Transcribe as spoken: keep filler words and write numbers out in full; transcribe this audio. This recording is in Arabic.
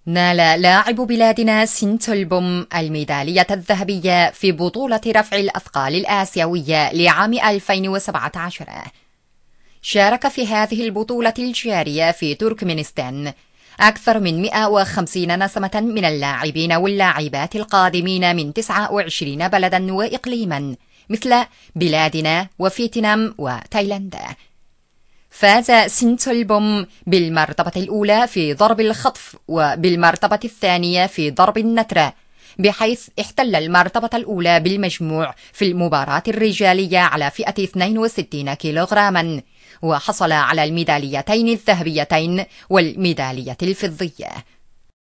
نال لاعب بلادنا سينتولبوم الميدالية الذهبية في بطولة رفع الأثقال الآسيوية لعام ألفين وسبعة عشر. شارك في هذه البطولة الجارية في تركمانستان أكثر من مئة وخمسين نسمة من اللاعبين واللاعبات القادمين من تسعة وعشرين بلدا وإقليما مثل بلادنا وفيتنام وتايلاند. فاز سينتولبوم بالمرتبة الأولى في ضرب الخطف وبالمرتبة الثانية في ضرب النترة، بحيث احتل المرتبة الأولى بالمجموع في المباراة الرجالية على فئة اثنين وستين كيلوغراما، وحصل على الميداليتين الذهبيتين والميدالية الفضية.